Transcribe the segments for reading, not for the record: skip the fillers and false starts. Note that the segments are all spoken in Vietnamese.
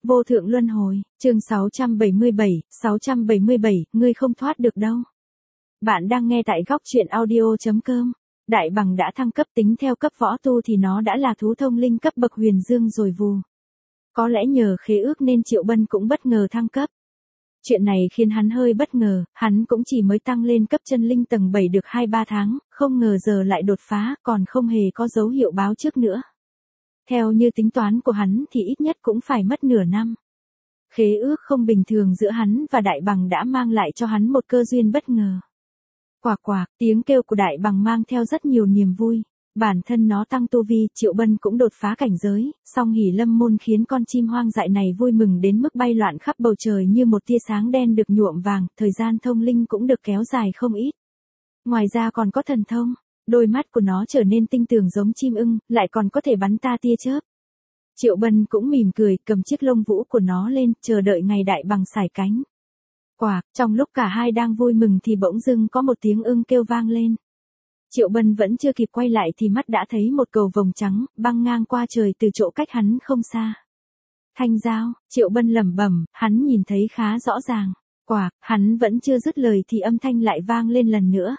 Vô thượng luân hồi, chương 677, ngươi không thoát được đâu. Bạn đang nghe tại góc truyện audio.com. Đại bằng đã thăng cấp, tính theo cấp võ tu thì nó đã là thú thông linh cấp bậc huyền dương rồi vù. Có lẽ nhờ khế ước nên Triệu Bân cũng bất ngờ thăng cấp. Chuyện này khiến hắn hơi bất ngờ, hắn cũng chỉ mới tăng lên cấp chân linh tầng 7 được 2-3 tháng, không ngờ giờ lại đột phá, còn không hề có dấu hiệu báo trước nữa. Theo như tính toán của hắn thì ít nhất cũng phải mất nửa năm. Khế ước không bình thường giữa hắn và đại bằng đã mang lại cho hắn một cơ duyên bất ngờ. Quạc quạc, tiếng kêu của đại bằng mang theo rất nhiều niềm vui. Bản thân nó tăng tu vi, Triệu Bân cũng đột phá cảnh giới, song hỉ lâm môn khiến con chim hoang dại này vui mừng đến mức bay loạn khắp bầu trời như một tia sáng đen được nhuộm vàng, thời gian thông linh cũng được kéo dài không ít. Ngoài ra còn có thần thông, đôi mắt của nó trở nên tinh tường giống chim ưng, lại còn có thể bắn ta tia chớp. Triệu Bân cũng mỉm cười, cầm chiếc lông vũ của nó lên, chờ đợi ngày đại bằng sải cánh. Quạc, trong lúc cả hai đang vui mừng thì bỗng dưng có một tiếng ưng kêu vang lên. Triệu Bân vẫn chưa kịp quay lại thì mắt đã thấy một cầu vồng trắng, băng ngang qua trời từ chỗ cách hắn không xa. Thanh dao, Triệu Bân lẩm bẩm, hắn nhìn thấy khá rõ ràng. Quạc, hắn vẫn chưa dứt lời thì âm thanh lại vang lên lần nữa.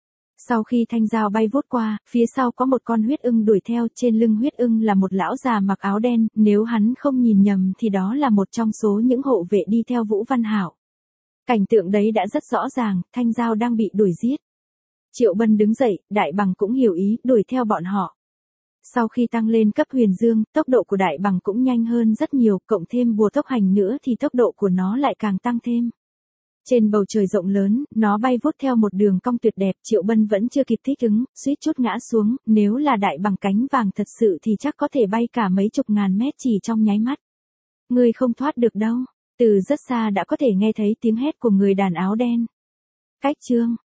Sau khi thanh dao bay vút qua, phía sau có một con huyết ưng đuổi theo, trên lưng huyết ưng là một lão già mặc áo đen, nếu hắn không nhìn nhầm thì đó là một trong số những hộ vệ đi theo Vũ Văn Hạo. Cảnh tượng đấy đã rất rõ ràng, thanh dao đang bị đuổi giết. Triệu Bân đứng dậy, đại bằng cũng hiểu ý, đuổi theo bọn họ. Sau khi tăng lên cấp huyền dương, tốc độ của đại bằng cũng nhanh hơn rất nhiều, cộng thêm bùa tốc hành nữa thì tốc độ của nó lại càng tăng thêm. Trên bầu trời rộng lớn, nó bay vút theo một đường cong tuyệt đẹp, Triệu Bân vẫn chưa kịp thích ứng, suýt chút ngã xuống, nếu là đại bằng cánh vàng thật sự thì chắc có thể bay cả mấy chục ngàn mét chỉ trong nháy mắt. Ngươi không thoát được đâu, từ rất xa đã có thể nghe thấy tiếng hét của người đàn áo đen. Cách chương,